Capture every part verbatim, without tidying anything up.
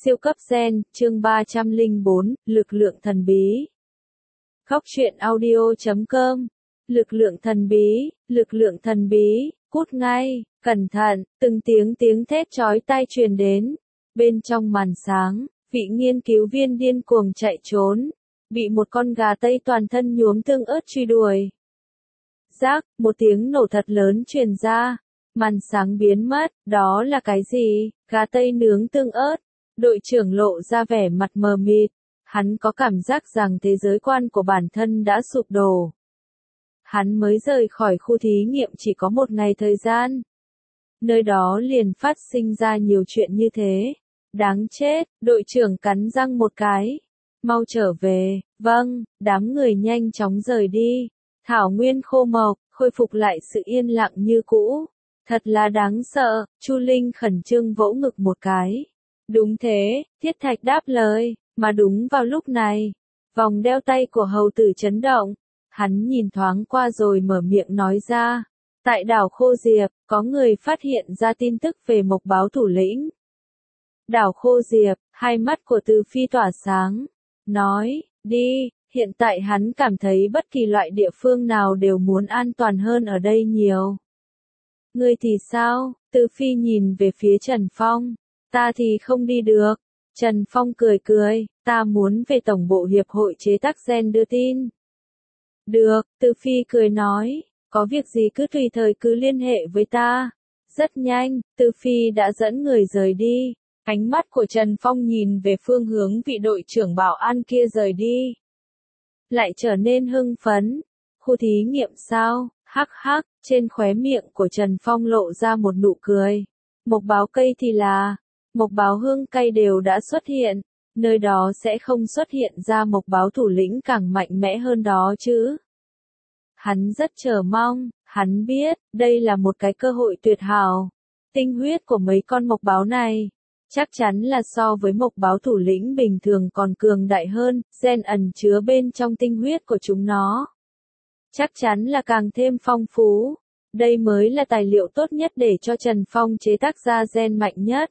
Siêu cấp gen, chương ba trăm lẻ bốn, lực lượng thần bí. Khóc chuyện audio chấm com. Lực lượng thần bí, lực lượng thần bí, cút ngay, cẩn thận, từng tiếng tiếng thét chói tai truyền đến. Bên trong màn sáng, vị nghiên cứu viên điên cuồng chạy trốn, bị một con gà Tây toàn thân nhuốm tương ớt truy đuổi. Rác, một tiếng nổ thật lớn truyền ra, màn sáng biến mất, đó là cái gì? Gà Tây nướng tương ớt. Đội trưởng lộ ra vẻ mặt mờ mịt, hắn có cảm giác rằng thế giới quan của bản thân đã sụp đổ. Hắn mới rời khỏi khu thí nghiệm chỉ có một ngày thời gian. Nơi đó liền phát sinh ra nhiều chuyện như thế. Đáng chết, đội trưởng cắn răng một cái. Mau trở về, vâng, đám người nhanh chóng rời đi. Thảo nguyên khô mộc, khôi phục lại sự yên lặng như cũ. Thật là đáng sợ, Chu Linh khẩn trương vỗ ngực một cái. Đúng thế, Thiết Thạch đáp lời, mà đúng vào lúc này, vòng đeo tay của hầu tử chấn động, hắn nhìn thoáng qua rồi mở miệng nói ra, tại đảo Khô Diệp, có người phát hiện ra tin tức về Mộc Báo thủ lĩnh. Đảo Khô Diệp, hai mắt của Từ Phi tỏa sáng, nói, đi, hiện tại hắn cảm thấy bất kỳ loại địa phương nào đều muốn an toàn hơn ở đây nhiều. Ngươi thì sao? Từ Phi nhìn về phía Trần Phong. Ta thì không đi được. Trần Phong cười cười, ta muốn về tổng bộ hiệp hội chế tác gen đưa tin. Được, Từ Phi cười nói, có việc gì cứ tùy thời cứ liên hệ với ta. Rất nhanh, Từ Phi đã dẫn người rời đi. Ánh mắt của Trần Phong nhìn về phương hướng vị đội trưởng bảo an kia rời đi. Lại trở nên hưng phấn. Khu thí nghiệm sao? Hắc hắc, trên khóe miệng của Trần Phong lộ ra một nụ cười. Mộc báo cây thì là, mộc báo hương cây đều đã xuất hiện, nơi đó sẽ không xuất hiện ra mộc báo thủ lĩnh càng mạnh mẽ hơn đó chứ. Hắn rất chờ mong, hắn biết, đây là một cái cơ hội tuyệt hảo. Tinh huyết của mấy con mộc báo này, chắc chắn là so với mộc báo thủ lĩnh bình thường còn cường đại hơn, gen ẩn chứa bên trong tinh huyết của chúng nó. Chắc chắn là càng thêm phong phú. Đây mới là tài liệu tốt nhất để cho Trần Phong chế tác ra gen mạnh nhất.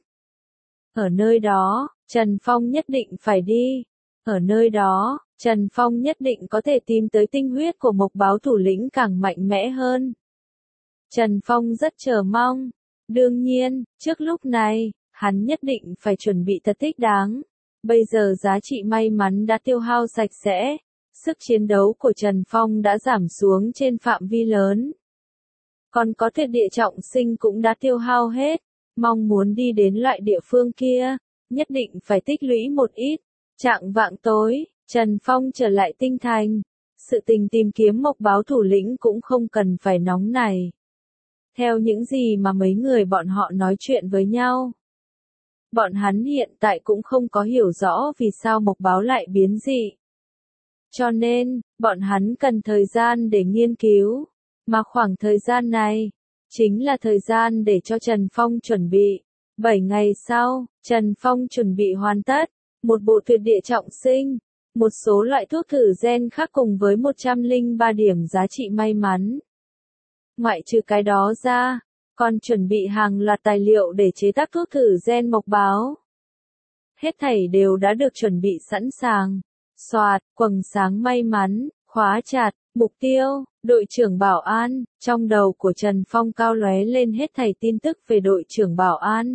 Ở nơi đó, Trần Phong nhất định phải đi. Ở nơi đó, Trần Phong nhất định có thể tìm tới tinh huyết của Mộc Báo thủ lĩnh càng mạnh mẽ hơn. Trần Phong rất chờ mong. Đương nhiên, trước lúc này, hắn nhất định phải chuẩn bị thật thích đáng. Bây giờ giá trị may mắn đã tiêu hao sạch sẽ. Sức chiến đấu của Trần Phong đã giảm xuống trên phạm vi lớn. Còn có thiên địa trọng sinh cũng đã tiêu hao hết. Mong muốn đi đến loại địa phương kia, nhất định phải tích lũy một ít. Chạng vạng tối, Trần Phong trở lại tinh thành. Sự tình tìm kiếm Mộc Báo thủ lĩnh cũng không cần phải nóng này. Theo những gì mà mấy người bọn họ nói chuyện với nhau, bọn hắn hiện tại cũng không có hiểu rõ vì sao Mộc Báo lại biến dị. Cho nên, bọn hắn cần thời gian để nghiên cứu. Mà khoảng thời gian này, chính là thời gian để cho Trần Phong chuẩn bị. Bảy ngày sau, Trần Phong chuẩn bị hoàn tất. Một bộ tuyệt địa trọng sinh. Một số loại thuốc thử gen khác cùng với một trăm lẻ ba điểm giá trị may mắn. Ngoại trừ cái đó ra, còn chuẩn bị hàng loạt tài liệu để chế tác thuốc thử gen Mộc Báo. Hết thảy đều đã được chuẩn bị sẵn sàng. Soạt, quầng sáng may mắn, khóa chặt, mục tiêu, đội trưởng bảo an, trong đầu của Trần Phong cao lóe lên hết thảy tin tức về đội trưởng bảo an.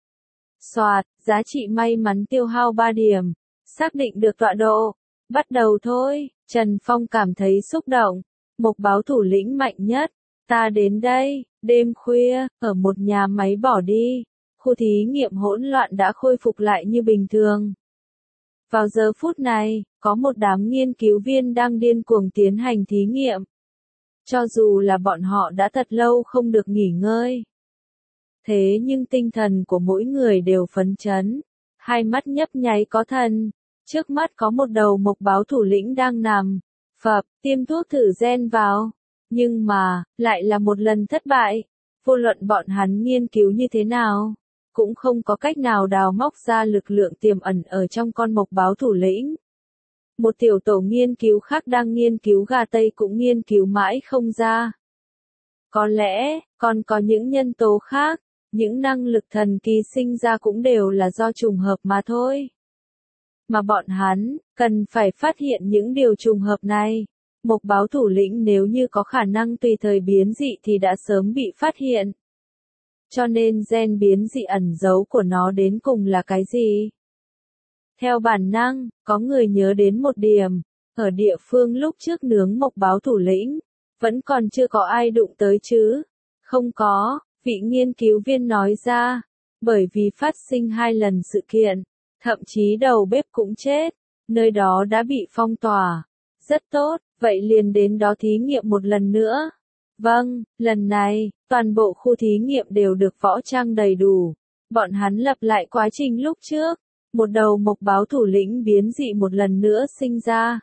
Soạt, giá trị may mắn tiêu hao ba điểm, xác định được tọa độ, bắt đầu thôi, Trần Phong cảm thấy xúc động, Mộc Báo thủ lĩnh mạnh nhất, ta đến đây, đêm khuya, ở một nhà máy bỏ đi, khu thí nghiệm hỗn loạn đã khôi phục lại như bình thường. Vào giờ phút này, có một đám nghiên cứu viên đang điên cuồng tiến hành thí nghiệm. Cho dù là bọn họ đã thật lâu không được nghỉ ngơi. Thế nhưng tinh thần của mỗi người đều phấn chấn. Hai mắt nhấp nháy có thần. Trước mắt có một đầu Mộc Báo thủ lĩnh đang nằm. Phập, tiêm thuốc thử gen vào. Nhưng mà, lại là một lần thất bại. Vô luận bọn hắn nghiên cứu như thế nào, cũng không có cách nào đào móc ra lực lượng tiềm ẩn ở trong con Mộc Báo thủ lĩnh. Một tiểu tổ nghiên cứu khác đang nghiên cứu gà Tây cũng nghiên cứu mãi không ra. Có lẽ, còn có những nhân tố khác, những năng lực thần kỳ sinh ra cũng đều là do trùng hợp mà thôi. Mà bọn hắn, cần phải phát hiện những điều trùng hợp này. Mộc báo thủ lĩnh nếu như có khả năng tùy thời biến dị thì đã sớm bị phát hiện. Cho nên gen biến dị ẩn giấu của nó đến cùng là cái gì? Theo bản năng, có người nhớ đến một điểm, ở địa phương lúc trước nướng mộc báo thủ lĩnh, vẫn còn chưa có ai đụng tới chứ? Không có, vị nghiên cứu viên nói ra, bởi vì phát sinh hai lần sự kiện, thậm chí đầu bếp cũng chết, nơi đó đã bị phong tỏa. Rất tốt, vậy liền đến đó thí nghiệm một lần nữa. Vâng, lần này, toàn bộ khu thí nghiệm đều được võ trang đầy đủ. Bọn hắn lặp lại quá trình lúc trước. Một đầu mộc báo thủ lĩnh biến dị một lần nữa sinh ra.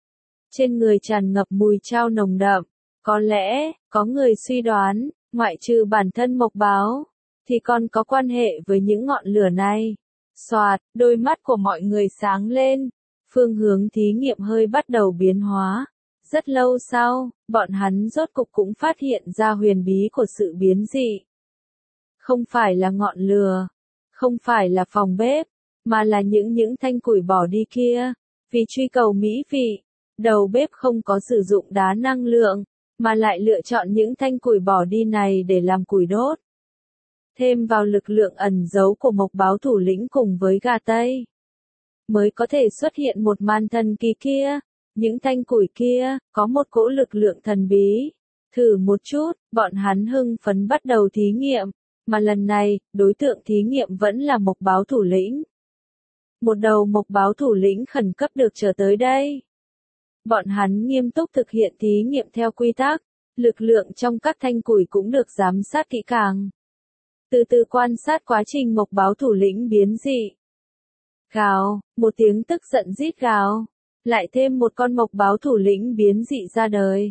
Trên người tràn ngập mùi trao nồng đậm. Có lẽ, có người suy đoán, ngoại trừ bản thân mộc báo, thì còn có quan hệ với những ngọn lửa này. Xoạt, đôi mắt của mọi người sáng lên. Phương hướng thí nghiệm hơi bắt đầu biến hóa. Rất lâu sau, bọn hắn rốt cục cũng phát hiện ra huyền bí của sự biến dị. Không phải là ngọn lửa, không phải là phòng bếp, mà là những những thanh củi bỏ đi kia. Vì truy cầu mỹ vị, đầu bếp không có sử dụng đá năng lượng, mà lại lựa chọn những thanh củi bỏ đi này để làm củi đốt. Thêm vào lực lượng ẩn giấu của mộc báo thủ lĩnh cùng với gà tây, mới có thể xuất hiện một màn thần kỳ kia. Những thanh củi kia, có một cỗ lực lượng thần bí. Thử một chút, bọn hắn hưng phấn bắt đầu thí nghiệm, mà lần này, đối tượng thí nghiệm vẫn là mộc báo thủ lĩnh. Một đầu mộc báo thủ lĩnh khẩn cấp được trở tới đây. Bọn hắn nghiêm túc thực hiện thí nghiệm theo quy tắc, lực lượng trong các thanh củi cũng được giám sát kỹ càng. Từ từ quan sát quá trình mộc báo thủ lĩnh biến dị. Gào, một tiếng tức giận rít gào. Lại thêm một con mộc báo thủ lĩnh biến dị ra đời.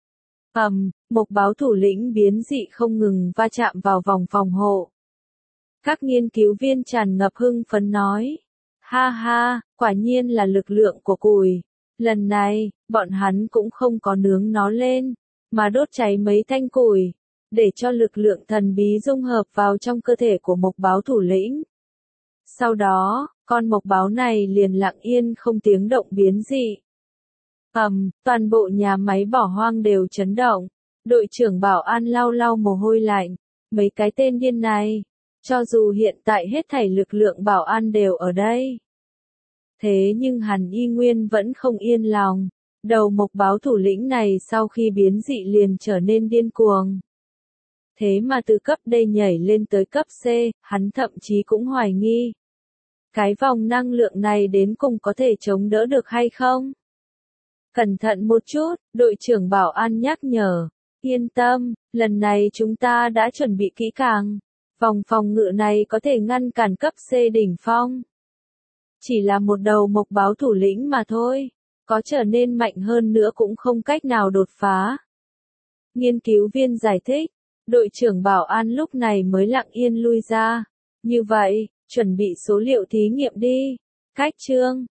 Ầm, mộc báo thủ lĩnh biến dị không ngừng va chạm vào vòng phòng hộ. Các nghiên cứu viên tràn ngập hưng phấn nói. Ha ha, quả nhiên là lực lượng của củi. Lần này, bọn hắn cũng không có nướng nó lên, mà đốt cháy mấy thanh củi, để cho lực lượng thần bí dung hợp vào trong cơ thể của mộc báo thủ lĩnh. Sau đó, con mộc báo này liền lặng yên không tiếng động biến dị. Ầm, toàn bộ nhà máy bỏ hoang đều chấn động. Đội trưởng bảo an lau lau mồ hôi lạnh. Mấy cái tên điên này, cho dù hiện tại hết thảy lực lượng bảo an đều ở đây. Thế nhưng hắn y nguyên vẫn không yên lòng. Đầu mộc báo thủ lĩnh này sau khi biến dị liền trở nên điên cuồng. Thế mà từ cấp D nhảy lên tới cấp C, hắn thậm chí cũng hoài nghi. Cái vòng năng lượng này đến cùng có thể chống đỡ được hay không? Cẩn thận một chút, đội trưởng bảo an nhắc nhở. Yên tâm, lần này chúng ta đã chuẩn bị kỹ càng. Vòng phòng ngự này có thể ngăn cản cấp C đỉnh phong. Chỉ là một đầu mộc báo thủ lĩnh mà thôi. Có trở nên mạnh hơn nữa cũng không cách nào đột phá. Nghiên cứu viên giải thích. Đội trưởng bảo an lúc này mới lặng yên lui ra. Như vậy, chuẩn bị số liệu thí nghiệm đi. Cách chương.